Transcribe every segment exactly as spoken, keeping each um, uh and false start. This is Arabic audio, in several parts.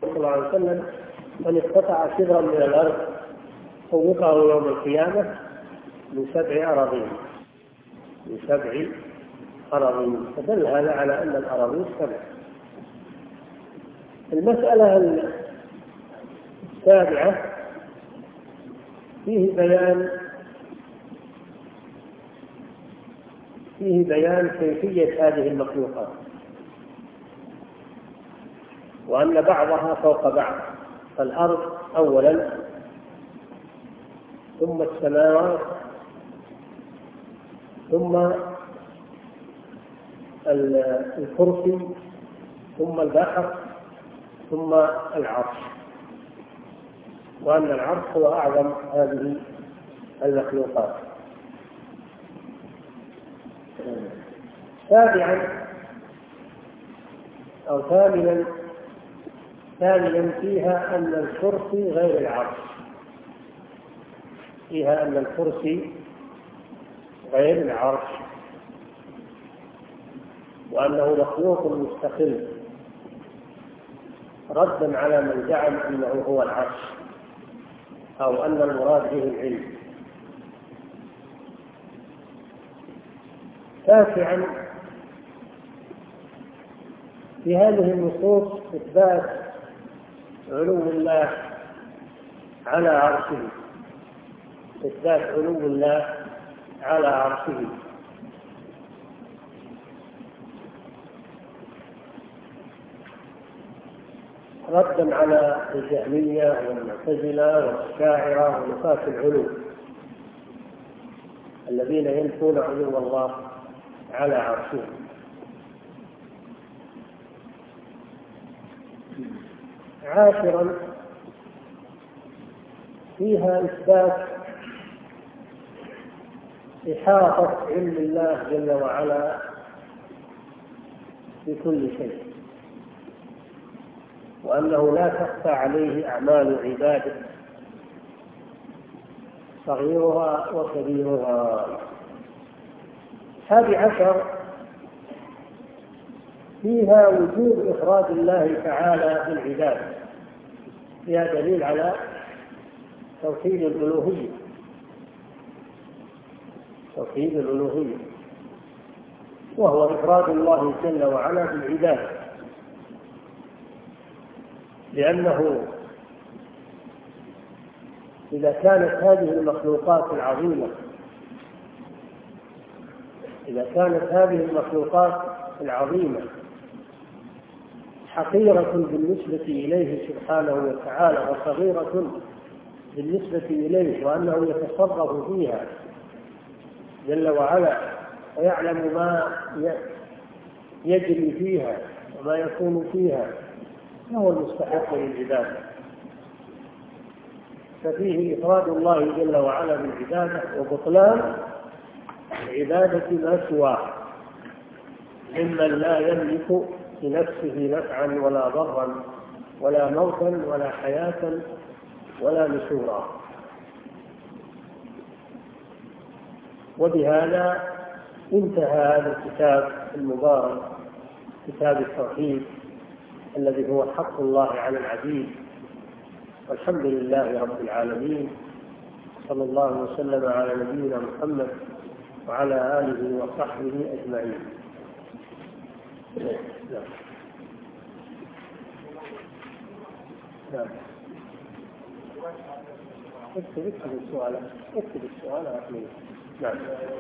صلى الله عليه وسلم: من اقتطع شبرا من الأرض طوقه يوم القيامة من سبع أراضين من سبع أراضين فدل هذا على أن الأراضين سبع. المسألة السابعة فيه بيان فيه بيان كيفية هذه المخلوقات، وأن بعضها فوق بعض، فالأرض أولا ثم السماوات ثم الكرسي ثم البحر ثم العرش، وأن العرش هو أعظم هذه المخلوقات. سابعا أو ثامنا ثامنا فيها أن الكرسي غير العرش فيها أن الكرسي غير العرش وأنه مخلوق مستقل، ردا على من زعم أنه هو العرش أو أن المراد به العلم. تاسعا في هذه النصوص إثبات علو الله على عرشه إثبات علو الله على عرشه ردا على الجهمية والمعتزلة والأشاعرة ونفاة العلو الذين ينفون علو الله على عرشه. عاشرا فيها إثبات إحاطة علم الله جل وعلا بكل شيء، وأنه لا تخفى عليه أعمال عباده صغيرها وكبيرها. الحادي عشر فيها وجوب إفراد الله تعالى بالعبادة، فيها دليل على توحيد الألوهية توحيد الألوهية وهو إفراد الله جل وعلا بالعبادة، لأنه إذا كانت هذه المخلوقات العظيمة إذا كانت هذه المخلوقات العظيمة حقيرة بالنسبة إليه سبحانه وتعالى وصغيرة بالنسبة إليه، وأنه يتصرف فيها جل وعلا ويعلم ما يجري فيها وما يكون فيها، فهو المستحق للعبادة. ففيه إفراد الله جل وعلا بالعبادة وبطلان عبادة ما سواه ممن لا يملك لنفسه نفعا ولا ضرا ولا موتا ولا حياة ولا نشورا. وبهذا انتهى هذا الكتاب المبارك، كتاب التوحيد الذي هو حق الله على العبيد. والحمد لله رب العالمين، صلى الله وسلم على نبينا محمد وعلى آله وصحبه أجمعين. نعم. نعم. اكتب اكتب السؤال اكتب السؤال أخير. نعم.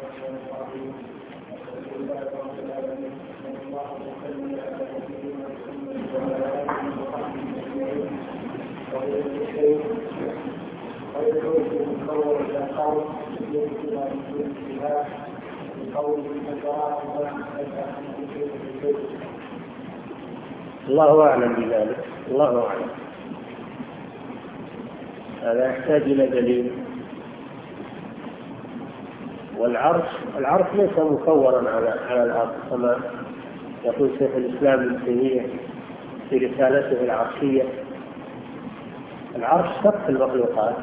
الله أعلم بذلك، الله أعلم. هذا يحتاج إلى دليل. والعرش العرش ليس مصورا على على الأرض كما يقول شيخ الإسلام ابن تيمية في رسالته العرشية. العرش سقف المخلوقات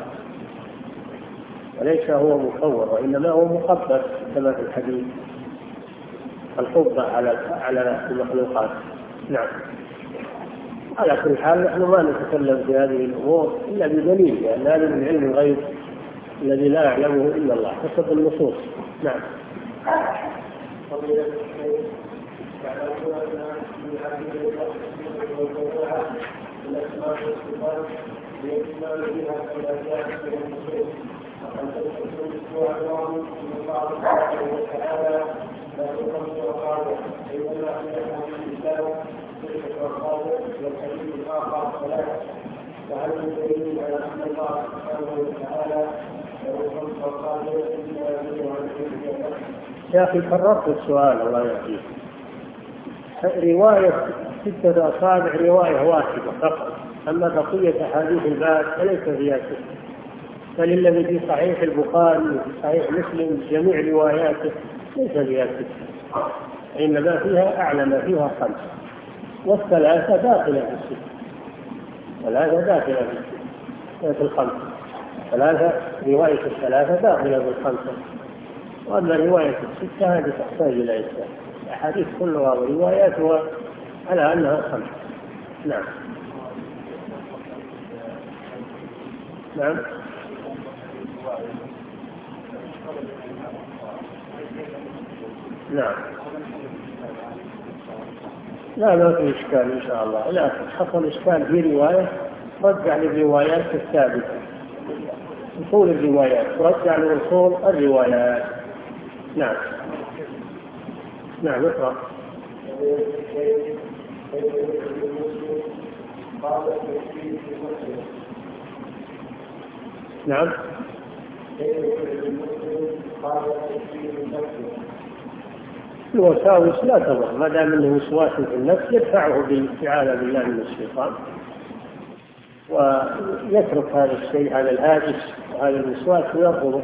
وليس هو مصور، وإنما هو مخبر كما في الحديث، القبة على على المخلوقات. نعم. على كل حال نحن ما نتكلم في هذه الأمور إلا بدليل، لأن هذا من علم الغيب الذي لا يعلمه إلا الله حسب النصوص. نعم. يا أخي كررت السؤال الله يعطيك. رواية ستة أصابع رواية واحدة فقط، أما بقية أحاديث الباب فليس فيها ستة، بل الذي في صحيح البخاري وفي صحيح مسلم جميع رواياته ليس فيها ستة، إنما فيها أعلى ما فيها خمسة، والثلاثة داخلة في الستة، ثلاثة داخلة في الستة في الخمسة، ثلاثة رواية الثلاثة داخلة في الخمسة، وأما رواية الستة هذه تحتاج إلى إسناد. الأحاديث كلها ورواياتها على أنها خمسة. نعم. نعم. نعم. لا ما في إشكال إن شاء الله، لا حصل إشكال في رواية رجع للروايات الثابتة، أصول الروايات رجع لأصول الروايات. نعم. نعم اقرأ. نعم. الوساوس لا تضر ما دام انه وسواس في النفس يدفعه بالاستعاذة بالله من الشيطان، ويترك هذا الشيء هذا الهاجس وهذا الوسواس ويرفضه،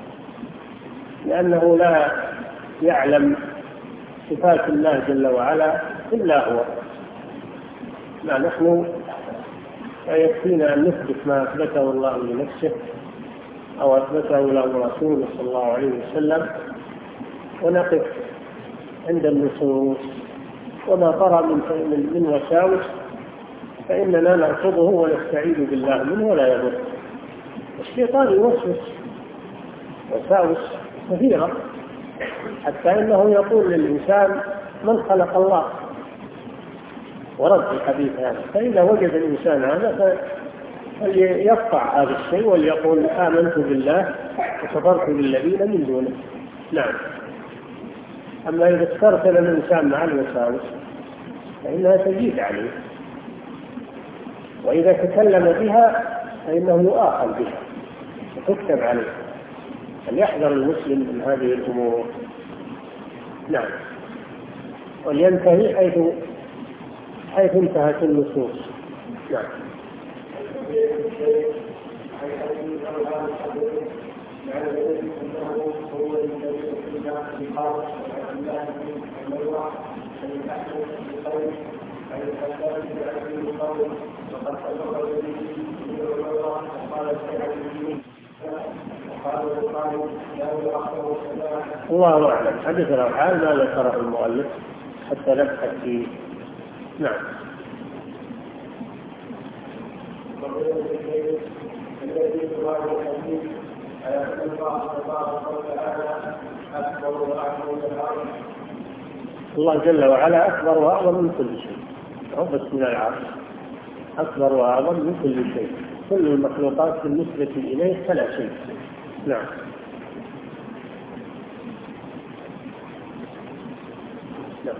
لأنه لا يعلم صفات الله جل وعلا إلا هو. لا نحن يكفينا أن نثبت ما أثبته الله لنفسه أو أثبته له رسوله صلى الله عليه وسلم، ونقف عند النصوص، وما طرأ من من وساوس فإننا نرفضه ونستعيذ بالله منه ولا يضر. الشيطان يوسوس وساوس كثيرة حتى إنه يقول للإنسان من خلق الله، ورد الحديث هذا. فإذا وجد الإنسان هذا فليقطع هذا الشيء وليقول آمنت بالله وكفرت بالذين من دونه. نعم. أما إذا استرسل الإنسان مع الوساوس فإنها تزيد عليه، وإذا تكلم بها فإنه يؤاخذ بها وتكتب عليه. فليحذر المسلم من هذه الأمور. نعم. ولينتهي حيث حيث انتهت النصوص. نعم. الله أعلم. حدثنا الحال ما ذكره المؤلف حتى نبحث فيه. نعم. الله جل وعلا أكبر وأعظم من كل شيء، رب السماء العرش أكبر وأعظم من كل شيء، كل المخلوقات بالنسبة إليه فلا شيء. نعم. نعم.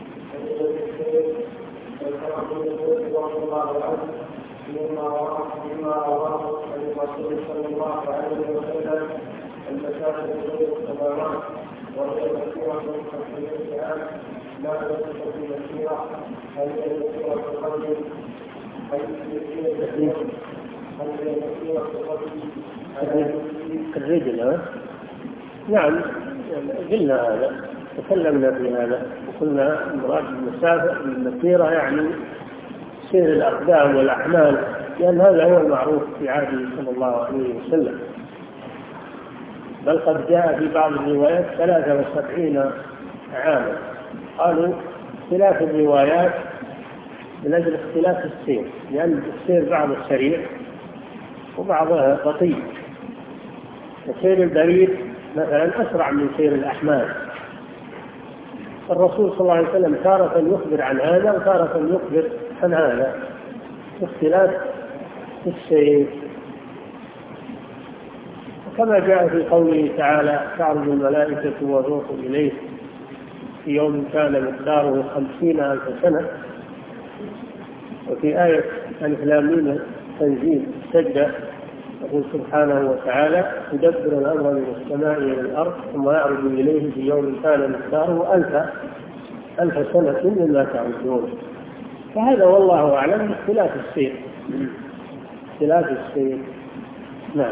مما رواه عن الرسول صلى الله عليه وسلم المساجد غير السماوات وغير مسيرة من عام لا تصف في مسيرة هل هي مسيرة القلب هل هي مسيرة القلب الرجل. نعم قلنا هذا تكلمنا في هذا وقلنا مراد المسافة المسيرة يعني سير الأقدام والأعمال، لأن هذا هو المعروف في عهده صلى الله عليه وسلم. بل قد جاء في بعض الروايات ثلاثة وسبعين عاما. قالوا خلاف الروايات من أجل اختلاف السير، لأن السير بعض سريع وبعضها بطيء. السير البريد مثلا أسرع من سير الأحمال. الرسول صلى الله عليه وسلم تارة يخبر عن هذا وتارة يخبر عن هذا، اختلاف السير. كما جاء في قوله تعالى: تعرج الملائكة والروح إليه في يوم كان مقداره خمسين ألف سنة. وفي آية ألف لام ميم تنزيل السجدة يقول سبحانه وتعالى: يدبر الأمر من السماء إلى الأرض ثم يعرج إليه في يوم كان مقداره ألف ألف سنة مما تعدون. فهذا والله أعلم اختلاف السير، اختلاف السير. نعم.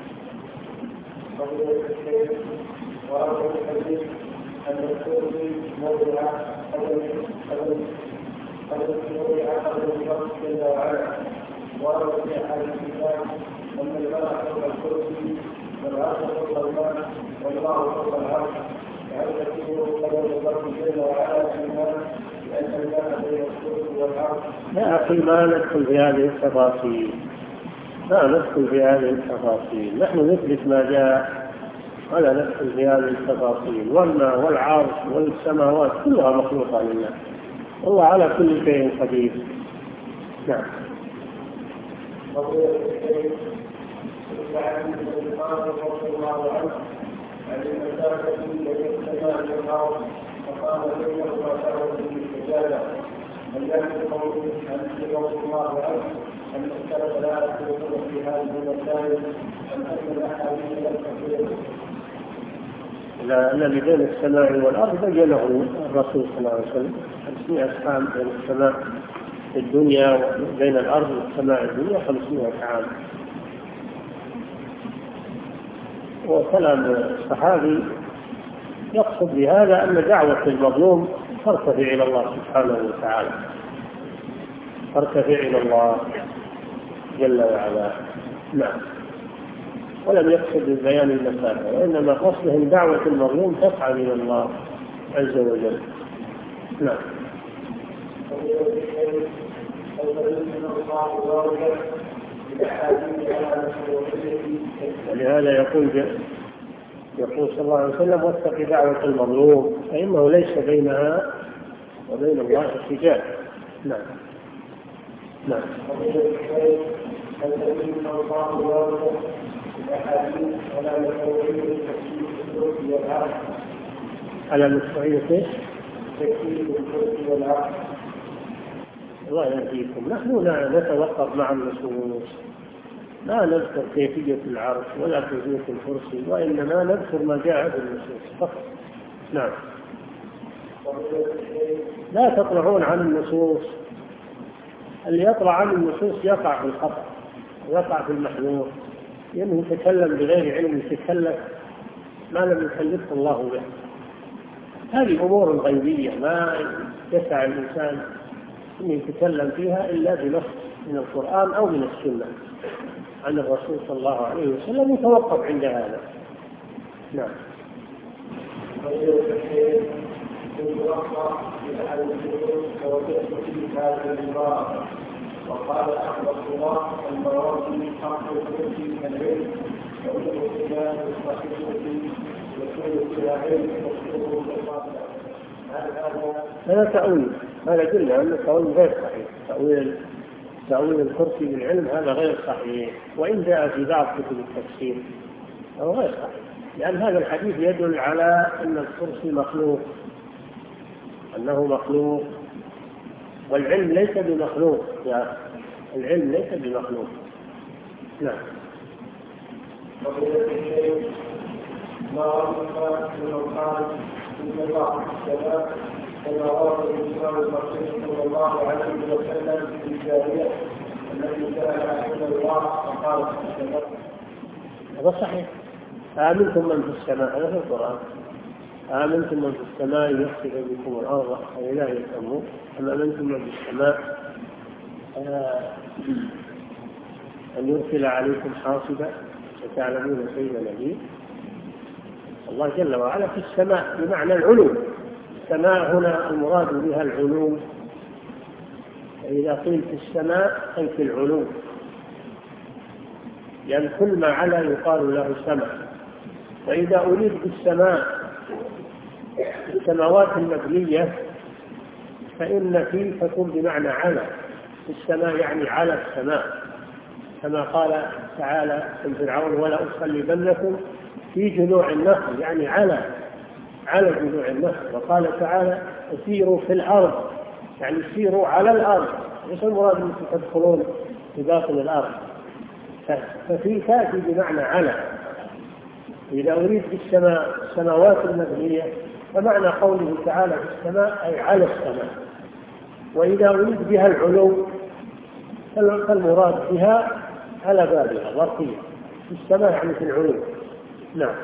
وأول الحديث أن الكرسي موضع قبل موضع قبل الرب جل وعلا. وأول في أحد الكتاب أن الملك فوق الكرسي والعرش فوق الماء والله فوق العرش، وهل تكون قبل الرب جل وعلا الإيمان لأن الماء بين الكرسي والعرش؟ يا أخي ما ندخل في هذه التفاصيل، لا ندخل في هذه التفاصيل. نحن نثبت ما جاء ولا ندخل في هذه التفاصيل. والماء والعرش والسماوات كلها مخلوقة لله، والله على كل شيء قدير. نعم. أن السلف لا يدخلون في هذه المسائل أن أن الأحاديث الكثيرة. الذي بين السماء والأرض بينه الرسول صلى الله عليه وسلم خمسمائة عام. بين السماء الدنيا وبين الأرض والسماء الدنيا خمسمائة عام. وكلام الصحابي يقصد بهذا أن دعوة المظلوم ترتفع إلى الله سبحانه وتعالى، ترتفع إلى الله جل وعلا. نعم. ولم يقصد بيان المسافة، وإنما قصدهم دعوة المظلوم تسعى إلى الله عز وجل. نعم. لهذا يقول يقول صلى الله عليه وسلم: واتق دعوة المظلوم فإنه ليس بينها وبين الله حجاب. نعم. نعم. على مشروعية تكفير الكرسي والعرش. الله يهديكم. نحن لا نتوقف مع النصوص، لا نذكر كيفية العرش ولا كيفية الكرسي، وإنما نذكر ما جاء في النصوص فقط. نعم. لا تطلعون عن النصوص. اللي يطلع عن النصوص يقع في الخطأ، يقع في المحذور، لأنه يتكلم بغير علم، يتكلم ما لم يكلفه الله به. هذه أمور غيبية ما يسع الإنسان أن يتكلم فيها إلا بنص من القرآن أو من السنة عن الرسول صلى الله عليه وسلم، يتوقف عند هذا. نعم. وقال أحمد الله المراتب حق الكرسي من العلم ومنه الإيمان والصحيح وكل فيها علم وكل هذا تأويل، هذا قلنا أن التأويل غير صحيح. تأويل تأويل الكرسي بالعلم هذا غير صحيح، وإن جاء في بعض كتب التفسير هو غير صحيح، لأن هذا الحديث يدل على أن الكرسي مخلوق، أنه مخلوق، والعلم ليس بمخلوق. يا العلم ليس بمخلوق. نعم. ما رأى من القرآن إن الله كذا كما رأى الإمام المرسول صلى الله عليه وسلم في الجارية التي سأل عن الله فقال هذا صحيح. آمنتم من في السماء، هذا في القرآن. آمنتم من في السماء يخسف بكم الأرض فإذا هي تمور، أم آمنتم من في السماء أن يرسل عليكم حاصبا فتعلمون كيف نذير. الله جل وعلا في السماء بمعنى العلو. السماء هنا المراد بها العلو، إذا قيل في السماء أي في العلو، لأن يعني كل ما علا يقال له سماء. وإذا أريد بالسماء السماوات المبنية فإن في تكون بمعنى على. السماء يعني على السماء، كما قال تعالى في فرعون ولا أصلبنكم في جذوع النخل، يعني على على جذوع النخل. وقال تعالى سيروا في الأرض، يعني سيروا على الأرض، ليس المراد أنكم تدخلون في باطن الأرض. ففي تأتي بمعنى على. إذا أريد بالسماء السماوات المبنية فمعنى قوله تعالى في السماء أي على السماء. وإذا أريد بها العلو فالمراد بها على بابها ظرفية، في السماء يعني في العلو. نعم.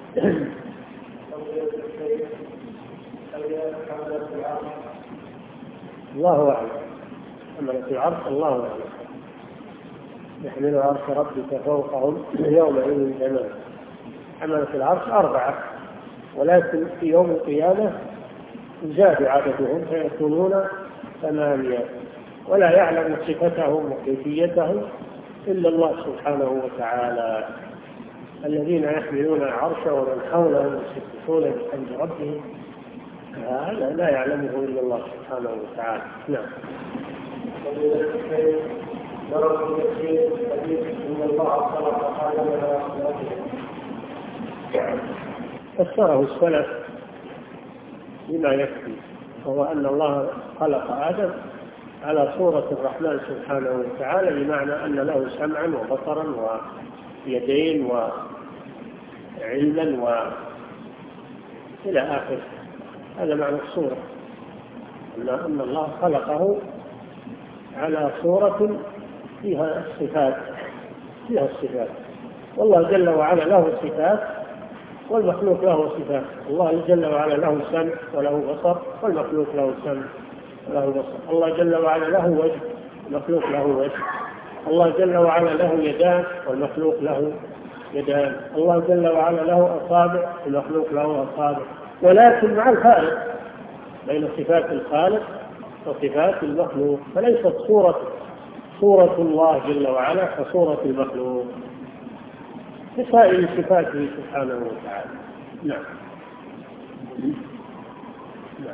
الله أعلم. حملة العرش الله أعلم. يحمل عرش ربك فوقهم يومئذ جميعا. حملة العرش أربعة، ولكن في يوم القيامة زاد عددهم فيكونون ثمانية، ولا يعلم صفتهم وكيفيتهم إلا الله سبحانه وتعالى. الذين يحملون العرش ومن حوله يسبحون بحمد ربهم، هذا لا يعلمه إلا الله سبحانه وتعالى. نعم. فسره السلف بما يكفي، وهو أن الله خلق آدم على صورة الرحمن سبحانه وتعالى، بمعنى أن له سمعا وبصرا ويدين وعلما وإلى آخره. هذا معنى الصورة، أن الله خلقه على صورة فيها الصفات فيها الصفات والله جل وعلا له صفات والمخلوق له صفات. الله جل وعلا له سمع وله بصر، والمخلوق له سمع وله بصر. الله جل وعلا له وجه والمخلوق له وجه. الله جل وعلا له يدان والمخلوق له يدان. الله جل وعلا له أصابع والمخلوق له أصابع، ولكن مع الفارق بين صفات الخالق وصفات المخلوق، فليست صورة صورة الله جل وعلا كصورة المخلوق بسائر صفاته سبحانه وتعالى. نعم. نعم.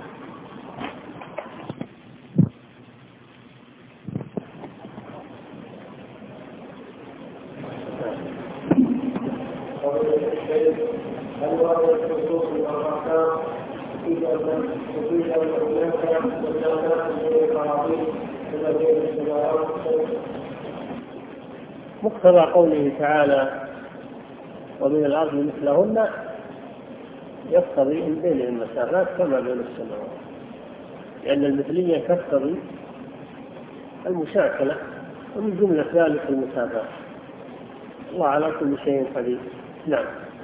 مقتضى قوله تعالى ومن الأرض مثلهن يقتضي ان بين المسافات كما بين السماوات، لأن المثلية تقتضي المشاكلة، ومن جملة ذلك المسافات. الله على كل شيء قدير. نعم.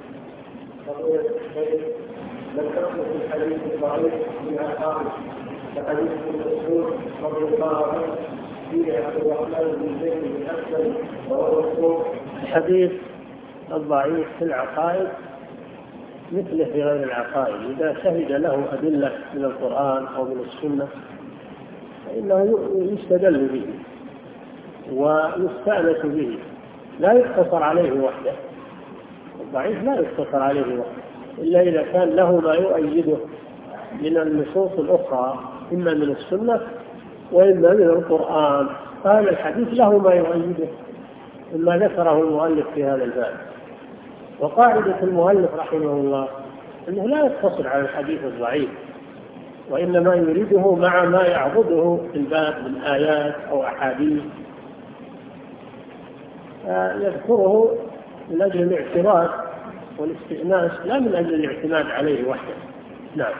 لم تكن في الحديث الضعيف من أصحابه كحديث المسعود رضي الله عنه في عبد الرحمن بن زيد بن أسلم وهو مسعود. الحديث الضعيف في العقائد مثله في غير العقائد، إذا شهد له أدلة من القرآن أو من السنة فإنه يستدل به ويستأنس به، لا يقتصر عليه وحده. الضعيف لا يقتصر عليه وحده إلا إذا كان له ما يؤيده من النصوص الأخرى، إما من السنة وإما من القرآن. هذا الحديث له ما يؤيده مما ذكره المؤلف في هذا الباب. وقاعدة المؤلف رحمه الله أنه لا يقتصر على الحديث الضعيف، وإنما يريده مع ما يعضده في الباب من آيات أو أحاديث يذكره من أجل الاعتراض والاستئناس، لا من أجل الاعتماد عليه وحده. نعم.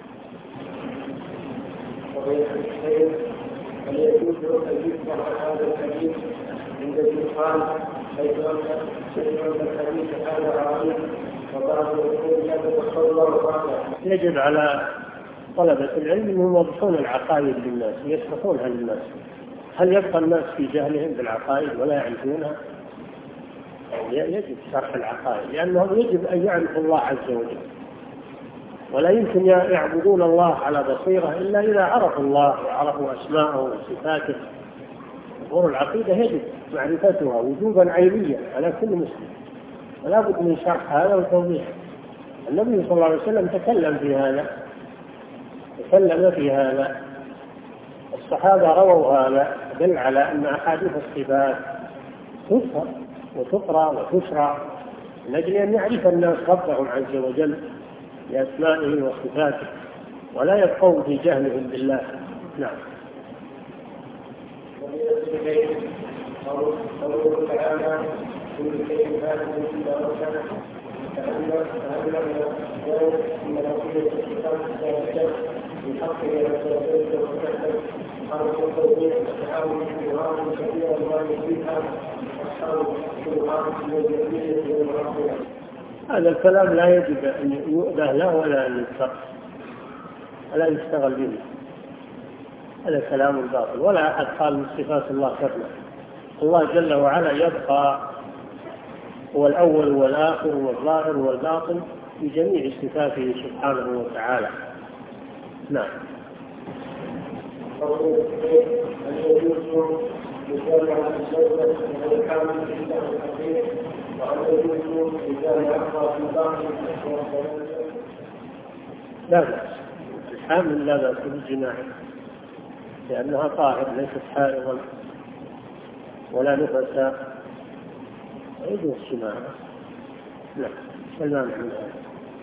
هل يجوز أن يذكر هذا الحديث عند الإنسان حيث أن الحديث هذا عظيم وبعض يقول هذا تصور؟ يجب على طلبة العلم أنهم يوضحون العقائد للناس ويشرحونها للناس. هل يبقى الناس في جهلهم بالعقائد ولا يعرفونها؟ يجب شرح العقائد، لأنهم يجب أن يعرفوا الله عز وجل، ولا يمكن يعبدون الله على بصيرة إلا إذا عرفوا الله وعرفوا أسماءه وصفاته. أمور العقيدة يجب معرفتها وجوبا عينيا على كل مسلم، ولا بد من شرح هذا وتوضيح. النبي صلى الله عليه وسلم تكلم في هذا تكلم في هذا الصحابة رووا هذا، دل على أن أحاديث الصفات تفهم وتقرأ وتشرع من أجل أن يعرف الناس ربهم عز وجل بأسمائه وصفاته، ولا يبقون في جهلهم بالله. نعم. قوله تعالى: كل شيء هذا إلا وكان تأمل تأمل إن بقية الكتاب ثابتة بحق يتوفيق وتكتب حرف التوفيق وتعاون القرآن كثيرا ما يفيدها أصحاب القرآن الجميلة والرحمة. هذا الكلام لا يجب أن يؤذى له ولا أن يذكر ولا يشتغل به، هذا كلام باطل. ولا أحد قال من صفات الله كفنا. الله جل وعلا يبقى هو الأول والآخر والظاهر والباطن في جميع صفاته سبحانه وتعالى. نعم. لا بأس الحامل لا بأس بالجماع لأنها طاهر ليست حائضا ولا نفسا، يجوز الجماع. لا سلام من هذا.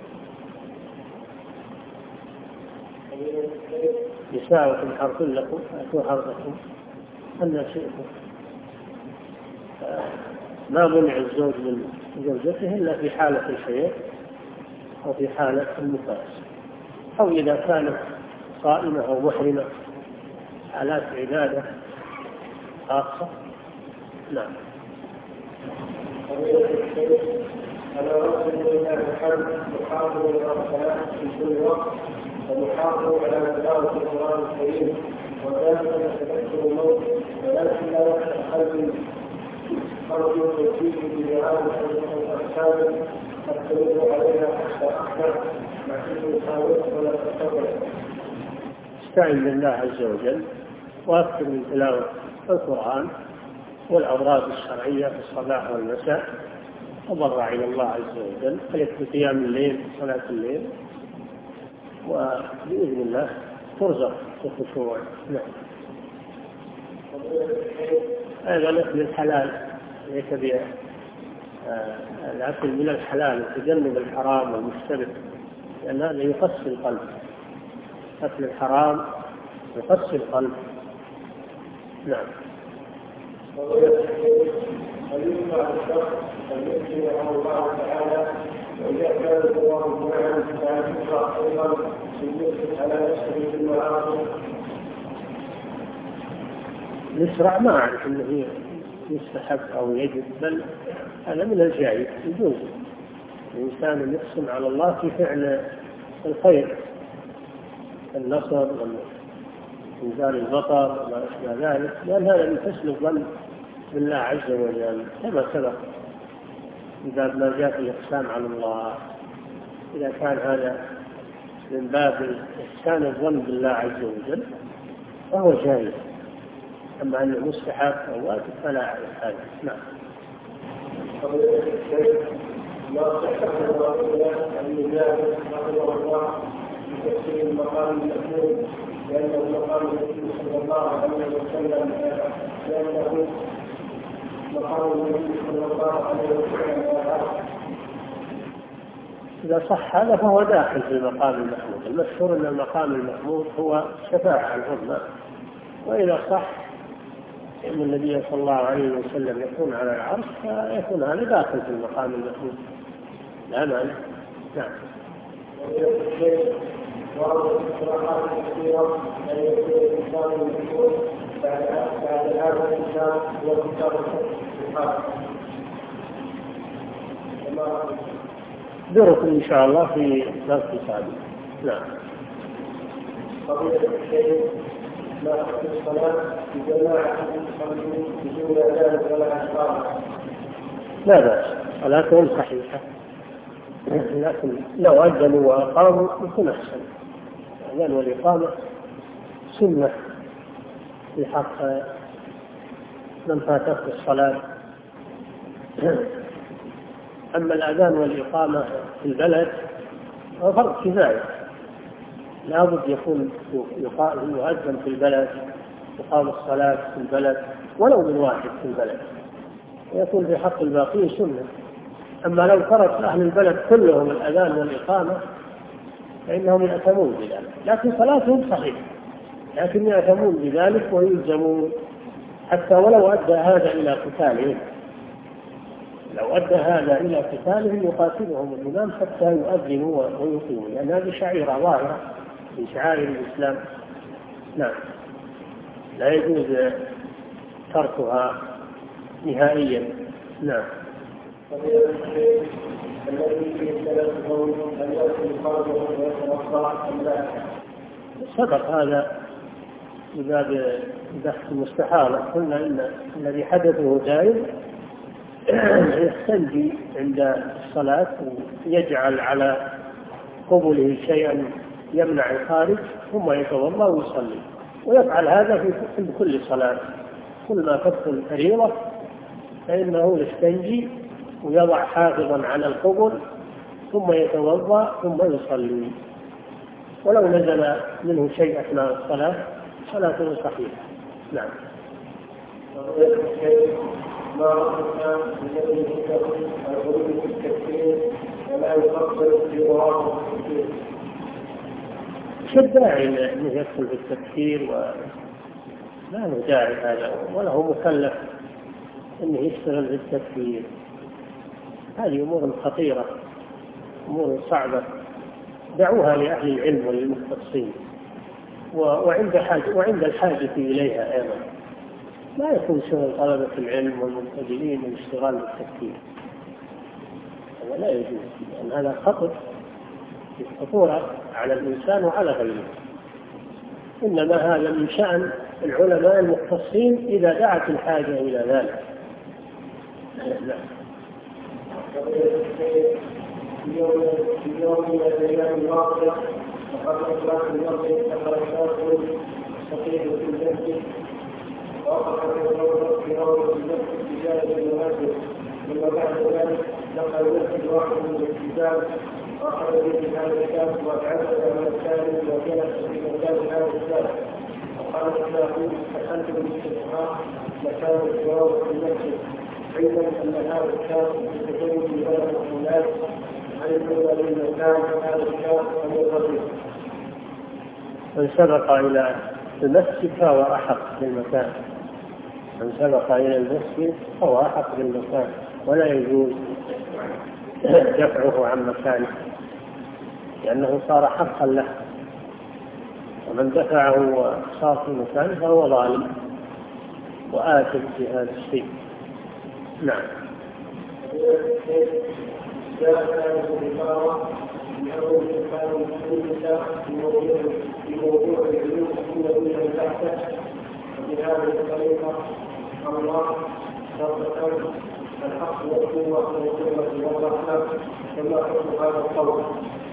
نساؤكم حرث لكم فأتوا حرثكم أن شئتم. ما منع الزوج من زوجته إلا في حالة الحيض أو في حالة النفاس، أو إذا كانت صائمة أو محرمة حالات عبادة خاصة. نعم. على رأس الإيمان الحمد يحافظ على الصلاة في كل وقت ويحافظ على تلاوة القرآن الكريم وذلك يتذكر الموت، ولكن لا يتخلل أرجو توفيق بإعادة الأحكام التدل عليها حتى أكثر مع كل يحاول ولا تستطيع. استعن بالله عز وجل وأكثر من تلاوة القرآن والأوراد الشرعية في الصباح والمساء، تضرع إلى الله عز وجل، فليكن قيام الليل وصلاة الليل، وبإذن الله ترزق الخشوع. نعم. هذا الأكل الحلال ليس به الأكل من الحلال وتجنب الحرام والمشتبه، لأن هذا يقسي القلب. أكل الحرام يقسي القلب. نعم. ويجمع الشخص الذي يرحمه الله تعالى وإذا كان الله معه فيشرع أيضا بالنسبة على نفسه بالمعاصي. يشرع ما أعرف أنه يستحب أو يجب، بل هذا من الجائز يجوز الإنسان يقسم على الله في فعل الخير، النصر وإنزال المطر وما أشبه ذلك، لأن هذا من حسن الظن بالله عز وجل كما سبق إذا ما جاء الإقسام على الله. إذا كان هذا من باب إحسان الظن بالله عز وجل فهو جائز، أما أنه مستحب أو واجب فلا أعرف هذا. نعم. لا صحة المجاهد رحمه الله بتفسير المقام المحمود، لأنه مقام النبي صلى الله عليه وسلم لأنه مقام النبي صلى الله عليه وسلم. إذا صح هذا فهو داخل في المقام المحمود. المشهور أن المقام المحمود هو شفاعة الأمة، وإذا صح أن النبي صلى الله عليه وسلم يكون على العرش فيكون هذا داخل في المقام المحمود لا مانع. نعم. وهو الاصطلاحات الكثيرة أن يكون الإنسان المشهور بعد هذا الكتاب وكتاب الحق. درس إن شاء الله في درس سابق. نعم. قضية الشيء لا تقضي الصلاة بجماعة بدون ذلك ولا إشراك. لا بأس، صلاتهم صحيحة لكن لو أذنوا وأقاموا يكون أحسن. الأذان والإقامة سنة في حق من فاتته الصلاة. أما الأذان والإقامة في البلد هو فرق كفاية، لا بد يكون يؤذن في البلد، يقام الصلاة في البلد ولو من واحد في البلد، ويكون في حق الباقين سنة. أما لو ترك أهل البلد كلهم الأذان والإقامة فإنهم يأثمون بذلك، لكن صلاتهم صحيحة، لكن يأثمون بذلك ويلزمون، حتى ولو أدى هذا إلى قتالهم، لو أدى هذا إلى قتالهم يقاتلهم الإمام حتى يؤذنوا ويقيموا، لأن هذه شعيرة ظاهرة من شعائر الإسلام. نعم، لا يجوز تركها نهائيا. نعم. سبق هذا في باب بحث المستحاضة، قلنا إن الذي حدثه دائم يستنجي عند الصلاة ويجعل على قبله شيئا يمنع الخارج ثم يتوضأ ويصلي، ويفعل هذا في كل صلاة، كل ما تدخل الفريضة فإنه يستنجي ويضع حافظا على القبل ثم يتوضأ ثم يصلي، ولو نزل منه شيء أثناء الصلاة صلاته صحيحة. نعم. ما رأينا الذي يذكر الغلو في التكفير ولا يفكر في ضرورة التكفير؟ شو الداعي انه يدخل في التكفير؟ ولا له داعي هذا، ولا هو مكلف انه يشتغل في التكفير. هذه امور خطيرة، امور صعبة، دعوها لأهل العلم وللمختصين وعند حاجة وعند الحاجة إليها أيضا. لا يكون شغل طلبة العلم والمبتدئين الاشتغال بالتفكير، هذا لا يجوز، لأن هذا خطر، خطورة على الإنسان وعلى غيره. إنما هذا من شأن العلماء المختصين إذا دعت الحاجة إلى ذلك. اليوم من الأيام الواقعة وقد أطلق المرء تخرجات صحيح في المسجد وأخذ الرجل في روضة المسجد بجانب المسجد، ثم بعد ذلك دخل المسجد واحد من الكتاب وأخذ به هذا الكتاب وأبعده عن الثاني وجلس في مكان هذا الكتاب وقال له دخلت بالاستثناء مكان الجواب في المسجد، علما أن هذا الكتاب يتكلم في هذا الناس من سبق إلى المسجد فهو أحق بالمكان، من سبق إلى المسجد فهو أحق بالمكان، ولا يجوز دفعه عن مكانه لأنه صار حقا له، ومن دفعه وصار في مكانه فهو ظالم وآثم في هذا الشيء. نعم. جاء كان الإمارة بأول كان المسلمين في موضوع العلوم الذين تحته، وبهذه الطريقة الله شرط الحق والقوة والقوة والرحمة كما حكم هذا القول.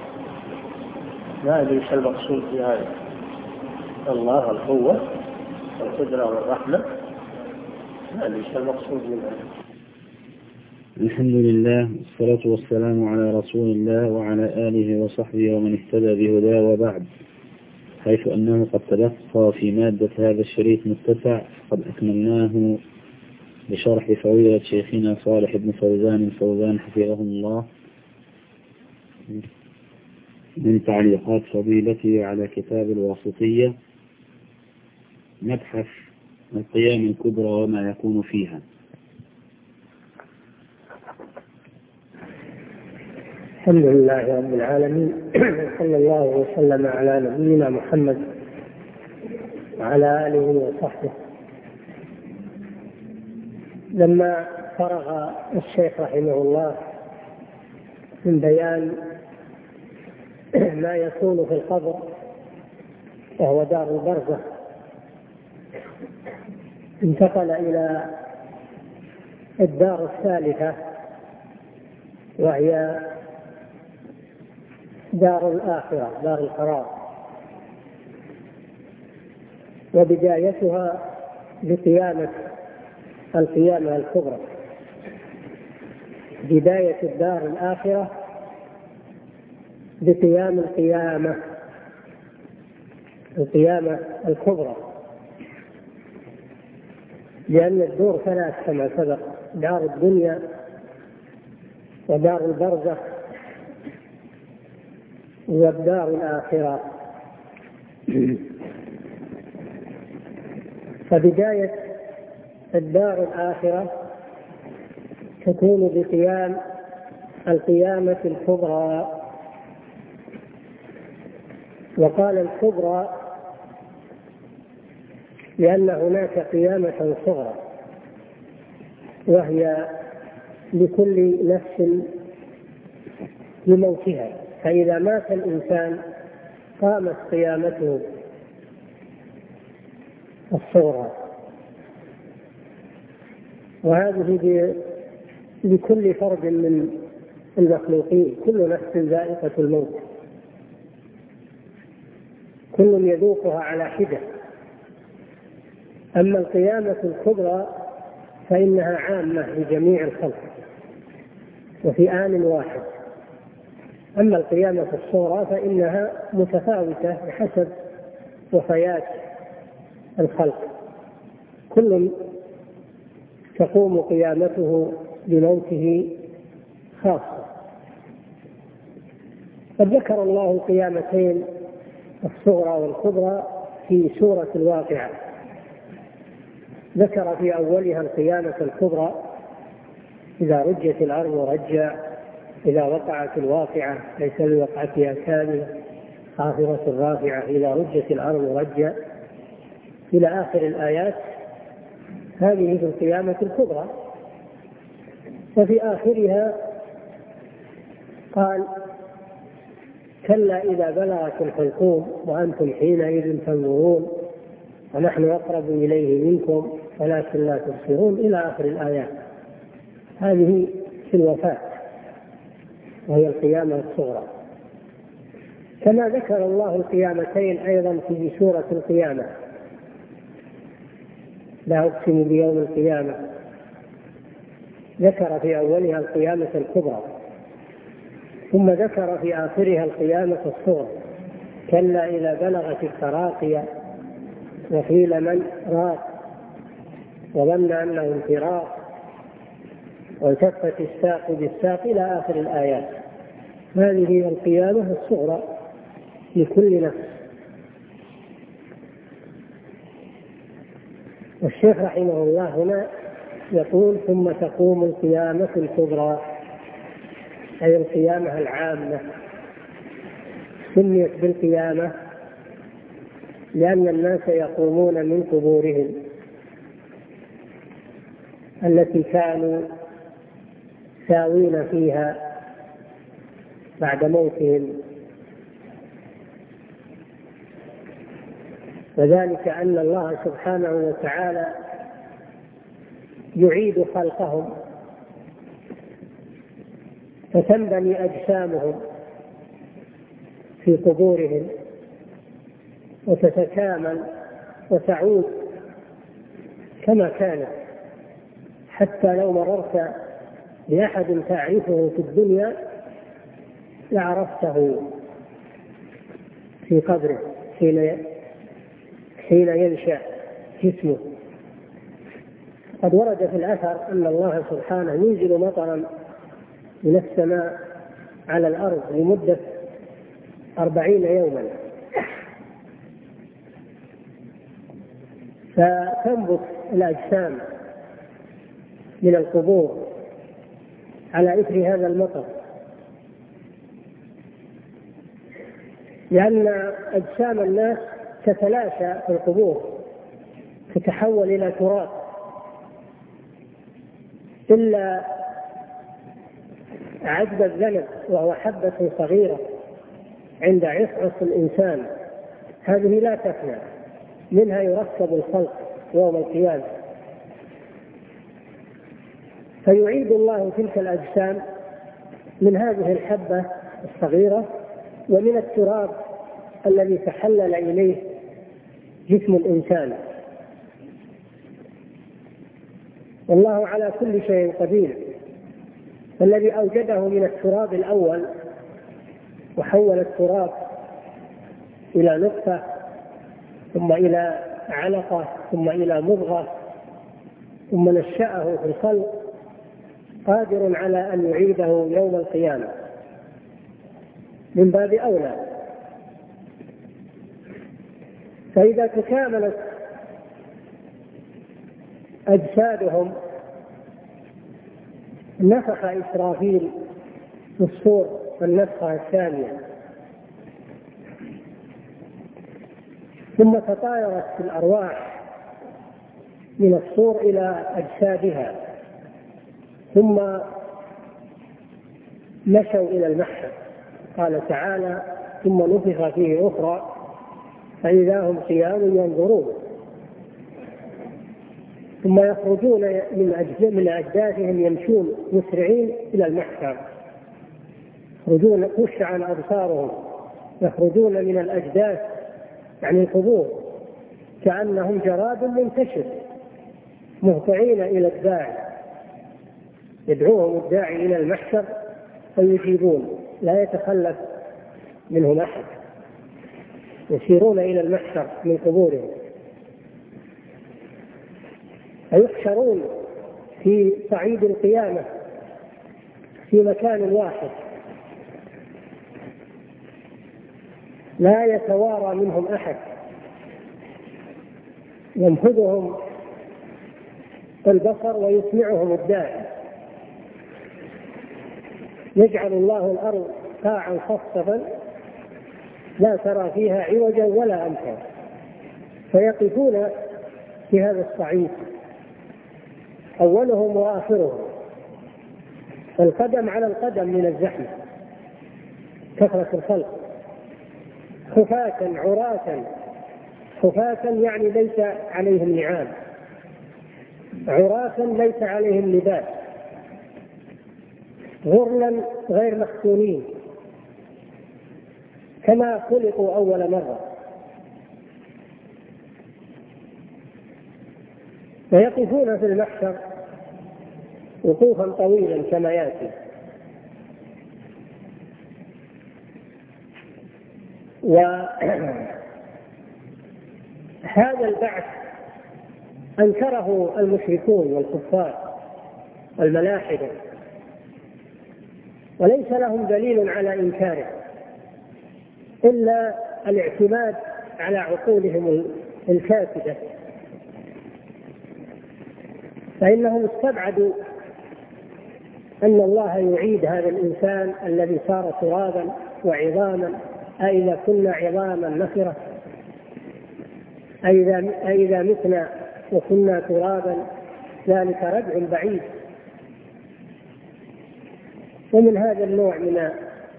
ما أدري ايش المقصود في هذا، الله القوة والقدرة والرحمة، ما أدري ايش المقصود من هذا. الحمد لله والصلاة والسلام على رسول الله وعلى آله وصحبه ومن اهتدى بهداه، وبعد. حيث أنه قد تبقى في مادة هذا الشريط متسع قد أكملناه بشرح فضيلة شيخنا صالح بن فوزان الفوزان حفظه الله من تعليقات فضيلته على كتاب الواسطية مبحث القيام الكبرى وما يكون فيها. الحمد لله رب العالمين، صلى الله وسلم على نبينا محمد وعلى آله وصحبه. لما فرغ الشيخ رحمه الله من بيان ما يكون في القبر وهو دار البرزخ، انتقل إلى الدار الثالثة وهي دار الآخرة، دار القرار، وبدايتها بقيامة القيامة الكبرى. بداية الدار الآخرة بقيام القيامة القيامة الكبرى، لأن الدور ثلاث كما سبق: دار الدنيا ودار البرزخ والدار الآخرة. فبداية الدار الآخرة تكون بقيام القيامة الكبرى. وقال الكبرى لأن هناك قيامة صغرى وهي لكل نفس لموتها، فإذا مات الإنسان قامت قيامته الصغرى، وهذه لكل فرد من المخلوقين. كل نفس ذائقة الموت، كل يذوقها على حدة. أما القيامة الكبرى فإنها عامة لجميع الخلق وفي آن واحد. أما القيامة الصغرى فإنها متفاوتة بحسب وفيات الخلق، كل تقوم قيامته بموته خاصة. قد ذكر الله القيامتين الصغرى والكبرى في سورة الواقعة. ذكر في أولها القيامة الكبرى: إذا رجت الأرض رجا، إذا وقعت الواقعة ليس لوقعتها كاذبة خافضة رافعة، إذا رجت الأرض رجا، إلى آخر الآيات. هذه في القيامة الكبرى. وفي آخرها قال: كلا إذا بلغت الحلقوم وأنتم حينئذ تنظرون ونحن أقرب إليه منكم ولكن لا تبصرون، إلى آخر الآيات. هذه في الوفاة وهي القيامة الصغرى. كما ذكر الله القيامتين أيضا في سورة القيامة: لا أقسم بيوم القيامة. ذكر في أولها القيامة الكبرى، ثم ذكر في آخرها القيامة الصغرى: كلا إذا بلغت التراقي وقيل من راق وظن أنه انفراق والتفت الساق بالساق، إلى آخر الآيات. هذه القيامة الصغرى لكل نفس. والشيخ رحمه الله هنا يقول: ثم تقوم القيامة الكبرى، أي القيامة العامة. سميت بالقيامة لأن الناس يقومون من قبورهم التي كانوا ساوين فيها بعد موتهم، وذلك أن الله سبحانه وتعالى يعيد خلقهم فتنبني أجسامهم في قبورهم وتتكامل وتعود كما كانت، حتى لو مررت بأحد تعرفه في الدنيا لعرفته في قبره حين حين ينشأ جسمه. قد ورد في الأثر أن الله سبحانه ينزل مطرا من السماء على الأرض لمدة أربعين يوما، فتنبت الأجسام من القبور على إثر هذا المطر، لأن أجسام الناس تتلاشى في القبور، تتحول إلى تراب، إلا عجب الذنب وهو حبة صغيرة عند عصعص الإنسان، هذه لا تفنى، منها يركب الخلق يوم القيامة. فيعيد الله تلك الأجسام من هذه الحبة الصغيرة ومن التراب الذي تحلل إليه جسم الإنسان. والله على كل شيء قدير، الذي أوجده من التراب الأول وحول التراب إلى نطفة ثم إلى علقة ثم إلى مضغة ثم نشأه في الخلق، قادر على أن يعيده يوم القيامة من باب أولى. فإذا تكاملت أجسادهم نفخ إسرافيل في الصور النفخة الثانية، ثم تطايرت الأرواح من الصور إلى أجسادها، ثم مشوا إلى المحشر. قال تعالى: ثم نفخ فيه أخرى فإذا هم قيام ينظرون. ثم يخرجون من أجداثهم يمشون مسرعين إلى المحشر، يخرجون خشعا أبصارهم، يخرجون من الأجداث يعني القبور كأنهم جراد منتشر مهطعين إلى الداعي، يدعوهم الداعي إلى المحشر فيجيبون، لا يتخلف منهم أحد، يسيرون إلى المحشر من قبورهم، فيحشرون في صعيد القيامة في مكان واحد، لا يتوارى منهم أحد، ينفذهم البصر ويسمعهم الداعي. يجعل الله الأرض قاعا صفصفا لا ترى فيها عوجا ولا أمتا، فيقفون في هذا الصعيد أولهم وآخرهم، القدم على القدم من الزحمة، كثرة الخلق، خفاة عراة. خفاة يعني ليس عليهم نعال، عراة ليس عليهم لباس، غرلا غير مختونين كما خلقوا أول مرة. فيقفون في المحشر وقوفا طويلا كما يأتي. وهذا البعث أنكره المشركون والكفار والملاحدة، وليس لهم دليل على إنكاره إلا الاعتماد على عقولهم الفاسدة، فإنهم استبعدوا أن الله يعيد هذا الإنسان الذي صار ترابا وعظاما، أإذا كنا عظاما نخرة، أإذا متنا وكنا ترابا، ذلك رجع بعيد. ومن هذا النوع من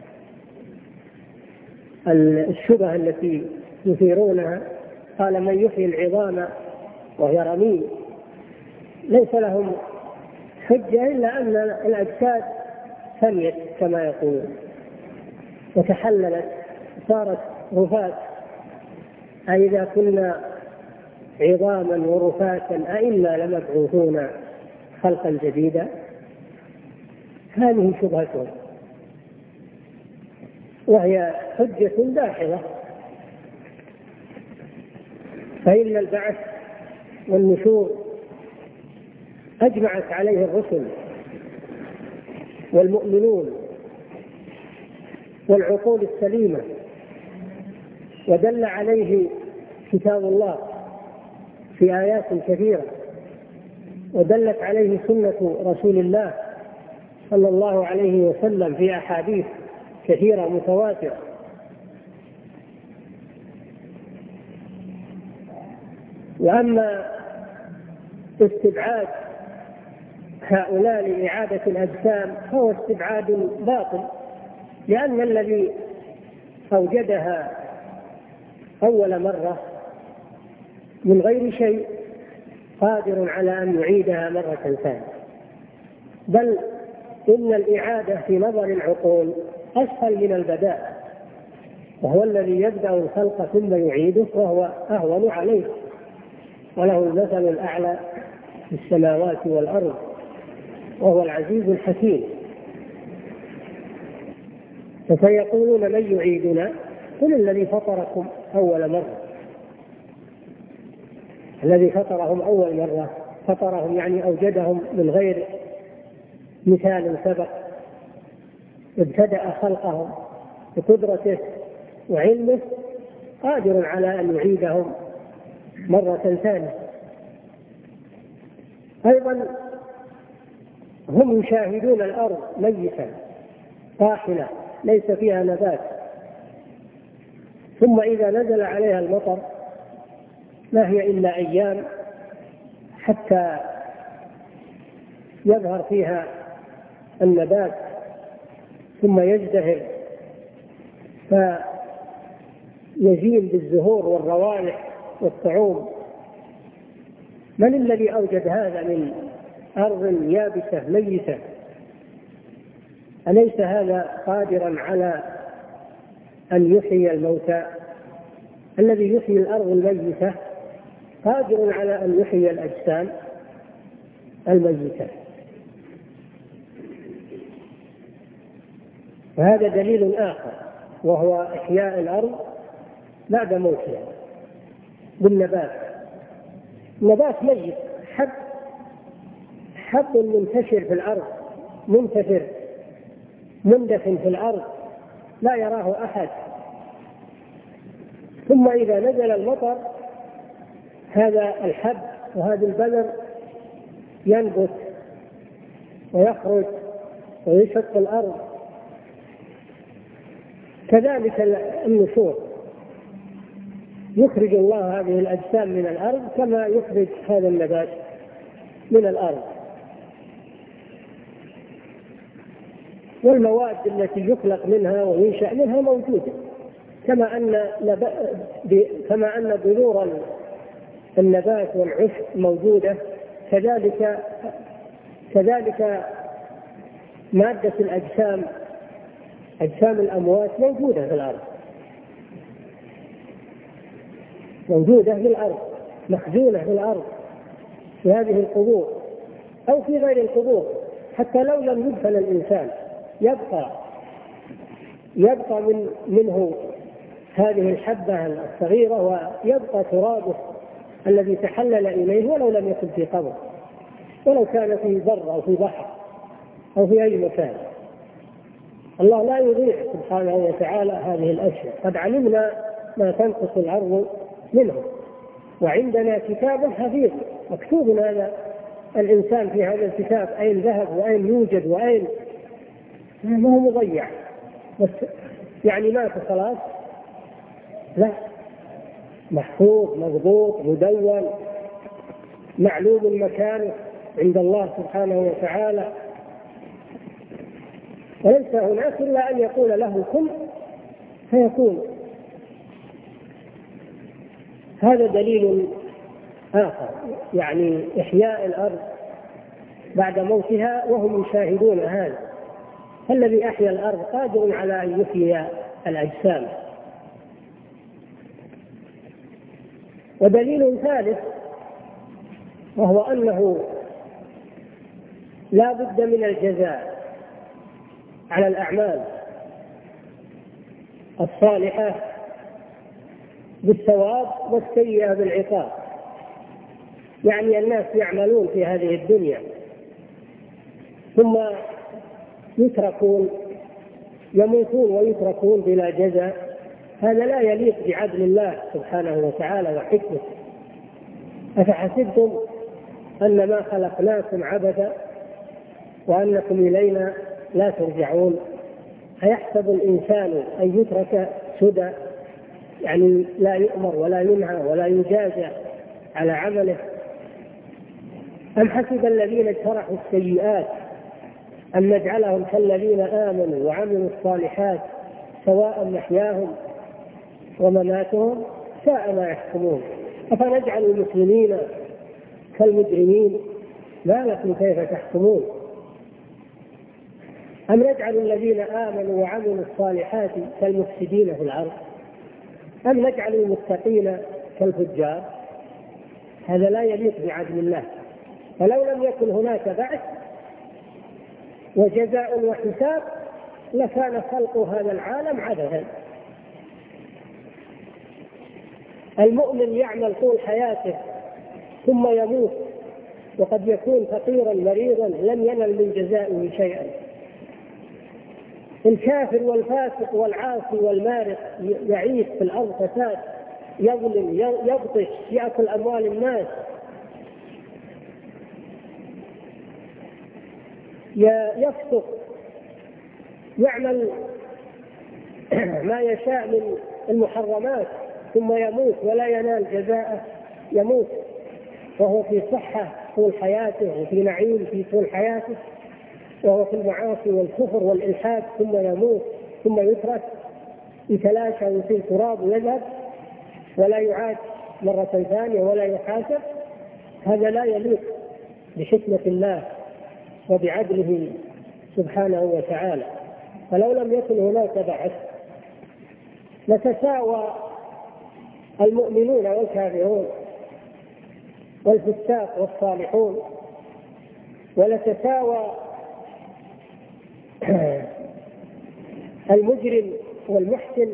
الشبه التي يثيرونها قال: من يحيي العظام وهي رميم. ليس لهم حجة إلا أن الأجساد فنيت كما يقولون وتحللت صارت رفات، أإذا كنا عظاما ورفاتا أئنا لمبعوثون خلقا جديدا. هذه شبهة وهي حجة داحضة، فإن البعث والنشور أجمعت عليه الرسل والمؤمنون والعقول السليمة، ودل عليه كتاب الله في آيات كثيرة، ودلت عليه سنة رسول الله صلى الله عليه وسلم في أحاديث كثيرة متواترة. وأما استبعاد هؤلاء لإعادة الأجسام فهو استبعاد باطل، لأن الذي أوجدها أول مرة من غير شيء قادر على أن يعيدها مرة ثانية، بل إن الإعادة في نظر العقول أسهل من البداء، وهو الذي يبدأ الخلق ثم يعيده وهو أهون عليه، وله المثل الأعلى في السماوات والأرض وهو العزيز الحكيم. فسيقولون من يعيدنا؟ قل الذي فطركم أول مرة. الذي فطرهم أول مرة، فطرهم يعني أوجدهم من غير مثال سبق، ابتدأ خلقهم بقدرته وعلمه، قادر على أن يعيدهم مرة ثانية. أيضا هم يشاهدون الأرض ميتة طاحنة ليس فيها نبات، ثم إذا نزل عليها المطر ما هي إلا أيام حتى يظهر فيها النبات ثم يزدهر فيزين بالزهور والروائح والطعوم. من الذي أوجد هذا من أرض يابسة ميتة؟ أليس هذا قادرا على أن يحيي الموتى؟ الذي يحيي الأرض الميتة قادر على أن يحيي الأجسام الميتة. وهذا دليل آخر وهو إحياء الأرض بعد موتها بالنبات. النبات ميت، حب حب منتشر في الأرض، منتشر مندفن في الأرض لا يراه أحد، ثم إذا نزل المطر هذا الحب وهذا البذر ينبت ويخرج ويشق الأرض. كذلك النشور، يخرج الله هذه الأجسام من الأرض كما يخرج هذا النبات من الأرض. والمواد التي يخلق منها وينشأ منها موجودة، كما أن كما أن بذور النبات والعشب موجودة، كذلك كذلك مادة الأجسام، أجسام الأموات موجودة في الأرض، موجودة في الأرض، مخزونة في الأرض في هذه القبور أو في غير القبور. حتى لو لم يدفن الإنسان يبقى يبقى من منه هذه الحبة الصغيرة، ويبقى ترابه الذي تحلل إليه ولو لم يكن في قبر، ولو كان في بر أو في بحر أو في أي مكان. الله لا يضيع سبحانه وتعالى هذه الأشياء. قد علمنا ما تنقص الأرض منه، وعندنا كتاب حفيظ مكتوب هذا الإنسان في هذا الكتاب أين ذهب وأين يوجد وأين، ما هو مضيع بس يعني مات خلاص، لا، محفوظ مضبوط مدون معلوم مكانه عند الله سبحانه وتعالى. وليس هناك إلا أن يقول له كن فيكون. هذا دليل آخر، يعني إحياء الأرض بعد موتها وهم يشاهدون هذا. الذي أحيا الأرض قادر على أن يحيي الأجسام. ودليل ثالث وهو أنه لا بد من الجزاء على الأعمال الصالحة بالثواب والسيئة بالعقاب. يعني الناس يعملون في هذه الدنيا ثم يتركون، يموتون ويتركون بلا جزاء، هذا لا يليق بعدل الله سبحانه وتعالى وحكمته. أفحسبتم أنما خلقناكم عبثا وأنكم إلينا لا ترجعون؟ أيحسب الإنسان أن يترك سدى، يعني لا يؤمر ولا ينهى ولا يجازى على عمله؟ أم حسب الذين اجترحوا السيئات أن نجعلهم كالذين آمنوا وعملوا الصالحات سواء محياهم ومماتهم ساء ما يحكمون. أفنجعل المسلمين كالمجرمين؟ ما لكم كيف تحكمون؟ أم نجعل الذين آمنوا وعملوا الصالحات كالمفسدين في الأرض؟ أم نجعل المتقين كالفجار؟ هذا لا يليق بعدل الله. فلو لم يكن هناك بعث وجزاء وحساب لكان خلق هذا العالم عبثا. المؤمن يعمل طول حياته ثم يموت وقد يكون فقيرا مريضا لم ينل من جزائه شيئا. الكافر والفاسق والعاصي والمارق يعيش في الأرض فساد، يظلم، يبطش، يأكل أموال الناس، يفسق، يعمل ما يشاء من المحرمات ثم يموت ولا ينال جزاءه. يموت وهو في صحة طول حياته وفي نعيم في طول حياته، وهو في المعاصي والكفر والإلحاد، ثم يموت ثم يترك يتلاشى ويصير تراب ويذهب ولا يعاد مرة ثانية ولا يحاسب. هذا لا يليق بحكمة الله وبعدله سبحانه وتعالى. فلو لم يكن هناك بعث لتساوى المؤمنون والكافرون والفساق والصالحون، ولتساوى المجرم والمحسن،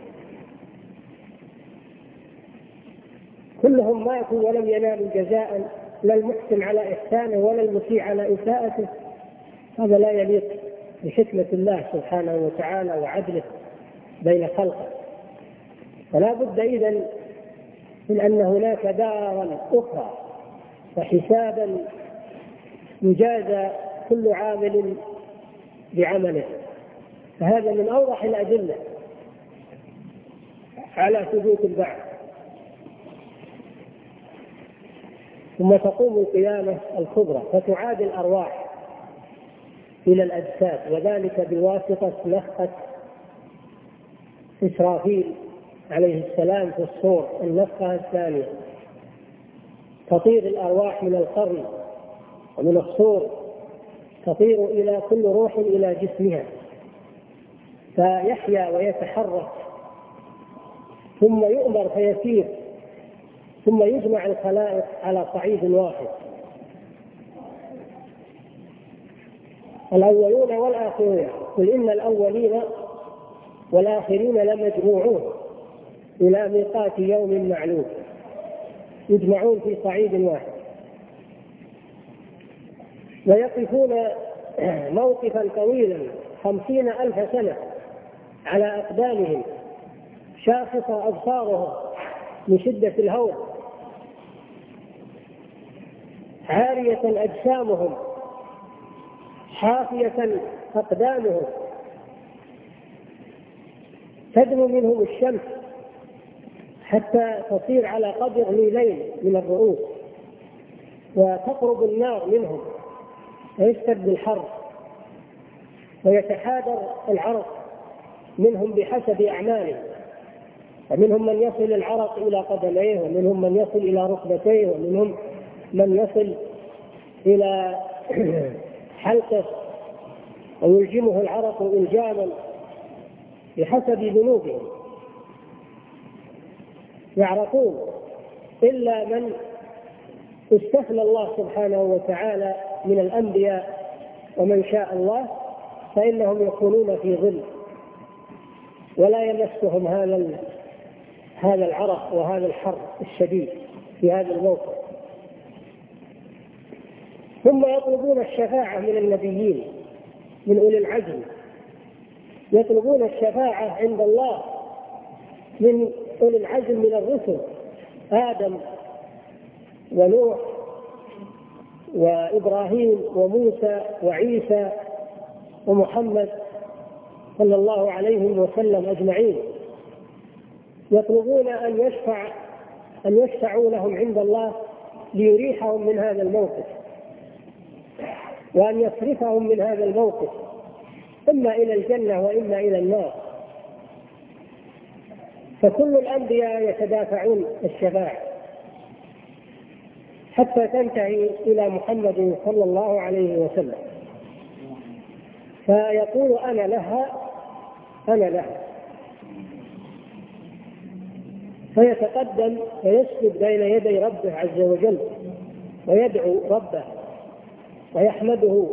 كلهم ماتوا ولم ينالوا جزاء، لا المحسن على إحسانه ولا المسيء على إساءته. هذا لا يليق بحكمة الله سبحانه وتعالى وعدله بين خلقه. فلا بد إذن من أن هناك دارا أخرى وحسابا يجازى كل عامل بعمله. فهذا من أوضح الأدلة على ثبوت البعث. ثم تقوم القيامة الكبرى فتعاد الأرواح إلى الأجساد، وذلك بواسطة نفخة إسرافيل عليه السلام في الصور، النفخة الثانية. تطير الأرواح من القرن ومن الصور، تطير إلى كل روح إلى جسمها فيحيا ويتحرك، ثم يؤمر فيسير، ثم يجمع الخلائق على صعيد واحد، الأولون والآخرون. قل إن الأولين والآخرين لمجموعون إلى ميقات يوم معلوم، يجمعون في صعيد واحد ويقفون موقفا طويلا خمسين ألف سنة على أقدامهم، شاخصة أبصارهم من شدة الهول، عارية أجسامهم، حافية أقدامهم، تدنو منهم الشمس حتى تصير على قدر ميلين من الرؤوس، وتقرب النار منهم ويشتد الحر، ويتحادر العرق منهم بحسب أعمالهم، ومنهم من يصل العرق إلى قدميه، ومنهم من يصل إلى ركبتيه، ومنهم من يصل إلى حلقه ويلجمه العرق إلجاما بحسب ذنوبهم، يعرقون إلا من استثنى الله سبحانه وتعالى من الأنبياء ومن شاء الله فإنهم يكونون في ظل ولا يمسهم هذا هذا العرق وهذا الحر الشديد في هذا الموقف. ثم يطلبون الشفاعة من النبيين من أولي العزم، يطلبون الشفاعة عند الله من أولي العزم من الرسل، آدم ونوح وإبراهيم وموسى وعيسى ومحمد صلى الله عليه وسلم أجمعين. يطلبون أن يشفع أن يشفعوا لهم عند الله ليريحهم من هذا الموقف، وأن يصرفهم من هذا الموقف إما إلى الجنة وإما إلى النار. فكل الأنبياء يتدافعون الشفاعة حتى تنتهي إلى محمد صلى الله عليه وسلم، فيقول أنا لها أنا لها. فيتقدم ويسجد بين يدي ربه عز وجل ويدعو ربه ويحمده،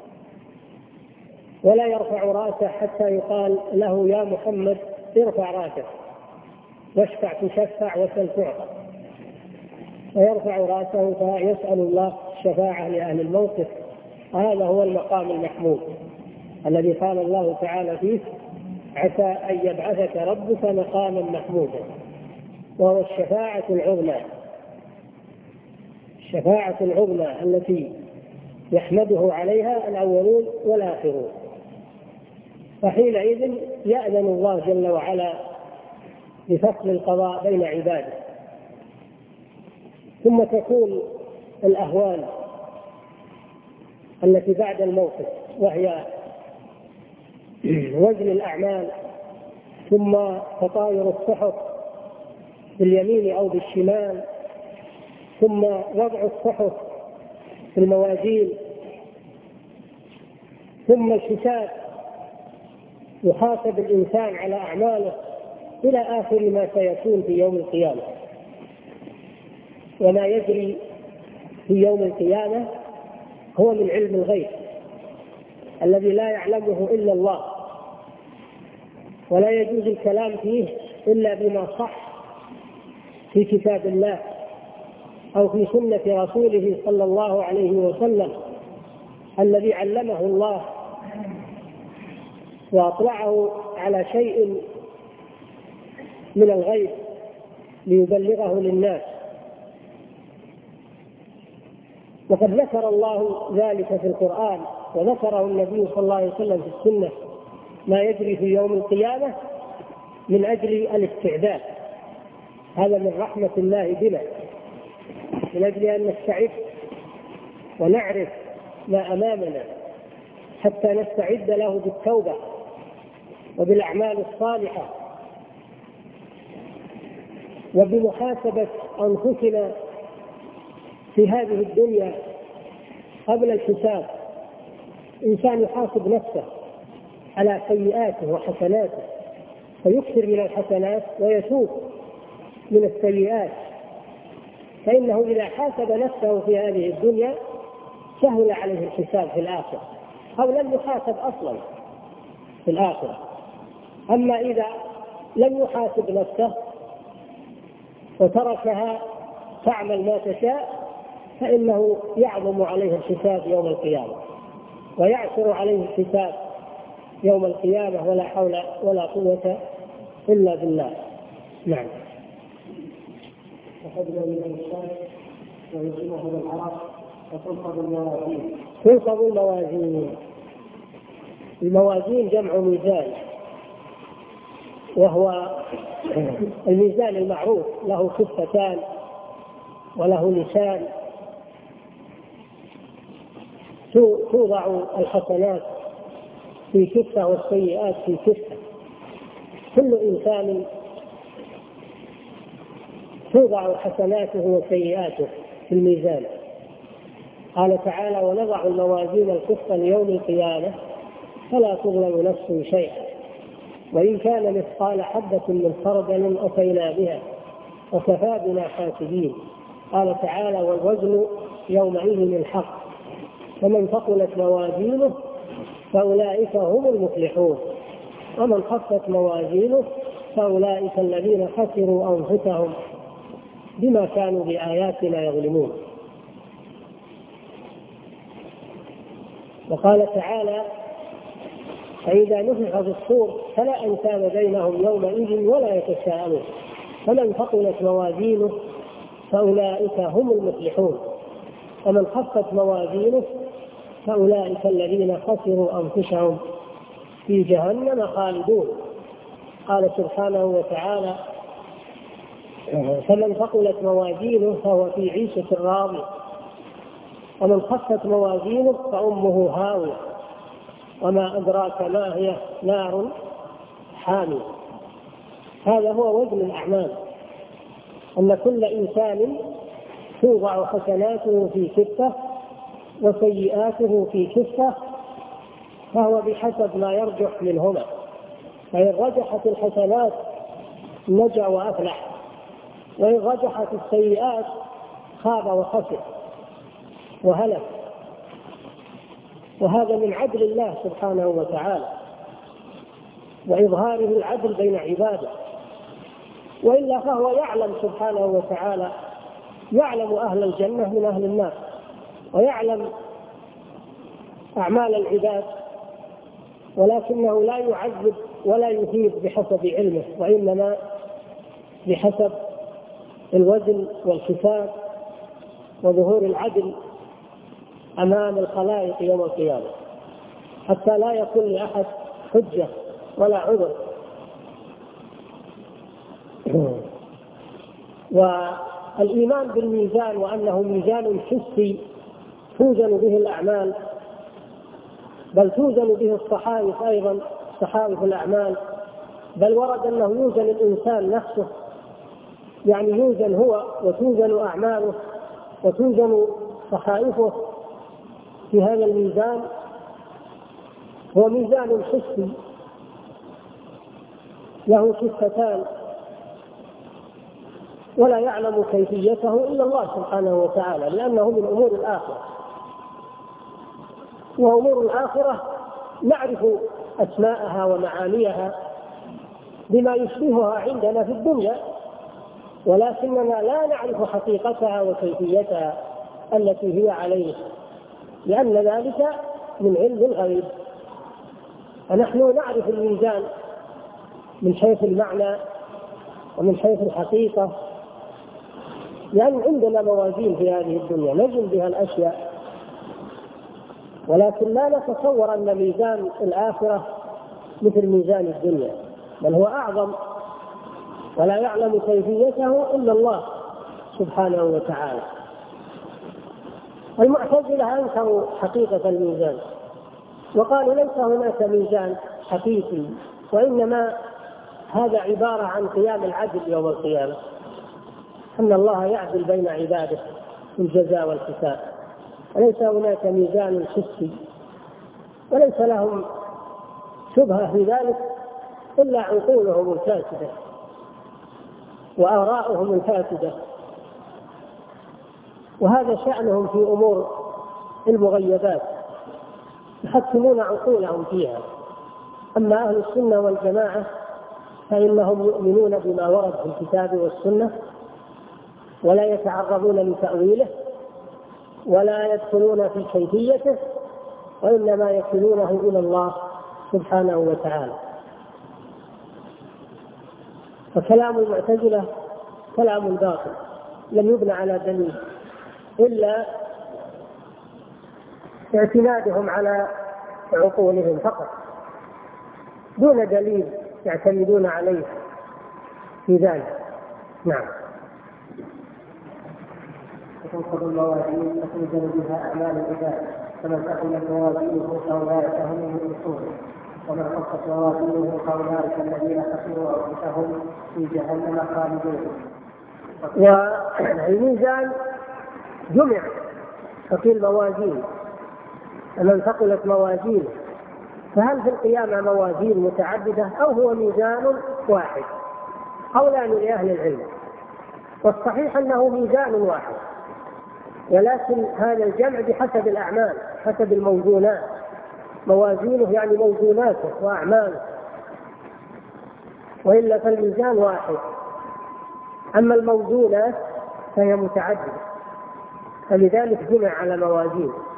ولا يرفع رأسه حتى يقال له يا محمد ارفع رأسك واشفع تشفع وسل تعطى، فيرفع رأسه فيسأل الله الشفاعة لأهل الموقف. هذا هو المقام المحمود الذي قال الله تعالى فيه عسى أن يبعثك ربك مقاما محمودا، وهو الشفاعة العظمى، الشفاعة العظمى التي يحمده عليها الأولون والآخرون. فحينئذ يأذن الله جل وعلا بفصل القضاء بين عباده، ثم تكون الأهوال التي بعد الموقف وهي وزن الأعمال، ثم تطاير الصحف باليمين أو بالشمال، ثم وضع الصحف في الموازين، ثم الحساب يحاسب الإنسان على أعماله إلى آخر ما سيكون في يوم القيامة. وما يجري في يوم القيامة هو من علم الغيب الذي لا يعلمه إلا الله، ولا يجوز الكلام فيه إلا بما صح في كتاب الله أو في سنة رسوله صلى الله عليه وسلم الذي علمه الله وأطلعه على شيء من الغيب ليبلغه للناس. وقد ذكر الله ذلك في القرآن وذكره النبي صلى الله عليه وسلم في السنة، ما يجري في يوم القيامة من أجل الاستعداد. هذا من رحمة الله بنا، من أجل أن نستعد ونعرف ما أمامنا حتى نستعد له بالتوبة وبالأعمال الصالحة وبمحاسبة أنفسنا في هذه الدنيا قبل الحساب. إنسان يحاسب نفسه على سيئاته وحسناته فيكثر من الحسنات ويتوب من السيئات، فإنه إذا حاسب نفسه في هذه الدنيا سهل عليه الحساب في الآخرة، أو لم يحاسب أصلا في الآخرة. أما إذا لم يحاسب نفسه وتركها تعمل ما تشاء فإنه يعظم عليه الحساب يوم القيامة ويعسر عليه الحساب يوم القيامة، ولا حول ولا قوة إلا بالله. نعم. وقبل من الإنسان ويجمعه بالعرق وتنقض الموازين. تنقض الموازين. الموازين جمع ميزان، وهو الميزان المعروف له كفتان وله لسان، توضع الحسنات في كفة والسيئات في كفة. كل إنسان توضع حسناته وسيئاته في الميزان. قال تعالى ونضع الموازين القسط ليوم القيامة فلا تظلم نفس شيئا وإن كان مثقال حبة من خردل أتينا بها وكفى بنا حاسبين. قال تعالى والوزن يومئذ الحق فمن ثقلت موازينه فأولئك هم المفلحون ومن خفت موازينه فأولئك الذين خسروا أنفسهم بما كانوا بآياتنا يظلمون. وقال تعالى فإذا نفخ في الصور فلا أنساب بينهم يومئذ ولا يتساءلون فمن ثقلت موازينه فأولئك هم المفلحون ومن خفت موازينه فأولئك الذين خسروا أنفسهم في جهنم خالدون. قال سبحانه وتعالى فمن ثقلت موازينه فهو في عيشة راضية ومن خفت موازينه فأمه هاوية وما أدراك ما هي نار حامية. هذا هو وزن الأعمال، أن كل إنسان توضع حسناته في كفة وسيئاته في كفة، فهو بحسب ما يرجح منهما، فإن رجحت الحسنات نجا وأفلح وإن رجحت السيئات خاب وخسر وهلك. وهذا من عدل الله سبحانه وتعالى وإظهاره العدل بين عباده، وإلا فهو يعلم سبحانه وتعالى، يعلم أهل الجنة من أهل النار، ويعلم أعمال العباد، ولكنه لا يعذب ولا يثيب بحسب علمه، وإنما بحسب الوزن والحساب وظهور العدل أمام الخلائق يوم القيامة، حتى لا يكون لأحد حجة ولا عذر. والإيمان بالميزان وأنه ميزان حسي توزن به الأعمال، بل توزن به الصحائف أيضا، صحائف الأعمال، بل ورد أنه يوزن الإنسان نفسه، يعني يوزن هو وتوزن أعماله وتوزن صحائفه في هذا الميزان. هو ميزان حسي له كفتان ولا يعلم كيفيته إلا الله سبحانه وتعالى، لأنه من أمور الآخرة، وأمور الآخرة نعرف أسماءها ومعانيها بما يشبهها عندنا في الدنيا، ولكننا لا نعرف حقيقتها وكيفيتها التي هي عليه، لأن ذلك من علم الغيب. ونحن نعرف الميزان من حيث المعنى ومن حيث الحقيقة، لأن عندنا موازين في هذه الدنيا نجم بها الأشياء، ولكن لا نتصور أن ميزان الآخرة مثل ميزان الدنيا، بل هو أعظم، ولا يعلم كيفيته إلا الله سبحانه وتعالى. المعتزلة أنكروا حقيقة الميزان وقالوا ليس هناك ميزان حقيقي، وإنما هذا عبارة عن قيام العدل يوم القيامة، أن الله يعدل بين عباده في الجزاء والحساب، وليس هناك ميزان حسي، وليس لهم شبهة في ذلك إلا عقولهم الفاسدة وآراؤهم الفاسدة، وهذا شأنهم في أمور المغيبات، يحكمون عقولهم فيها. أما أهل السنة والجماعة فإنهم يؤمنون بما ورد في الكتاب والسنة، ولا يتعرضون لتأويله ولا يدخلون في كيفيته، وإنما يكلونه إلى الله سبحانه وتعالى. فكلام المعتزلة كلام باطل لم يبنى على دليل إلا اعتمادهم على عقولهم فقط دون دليل يعتمدون عليه في ذلك. نعم. وتنقض الموازين فتوزن بها أعمال العباد، فمن ثقلت موازينه فأولئك هم المفلحون، ومن خفت موازينه فأولئك الذين خسروا أنفسهم في جهنم خالدون. والميزان جمع فقيل موازين، فمن ثقلت موازينه، فهل في القيامة موازين متعددة أو هو ميزان واحد؟ قولان لأهل العلم، والصحيح أنه ميزان واحد، ولكن هذا الجمع بحسب الأعمال، حسب الموزونات، موازينه يعني موزوناته وأعماله، وإلا فالميزان واحد. أما الموزونات فهي متعددة، فلذلك جمع على موازين.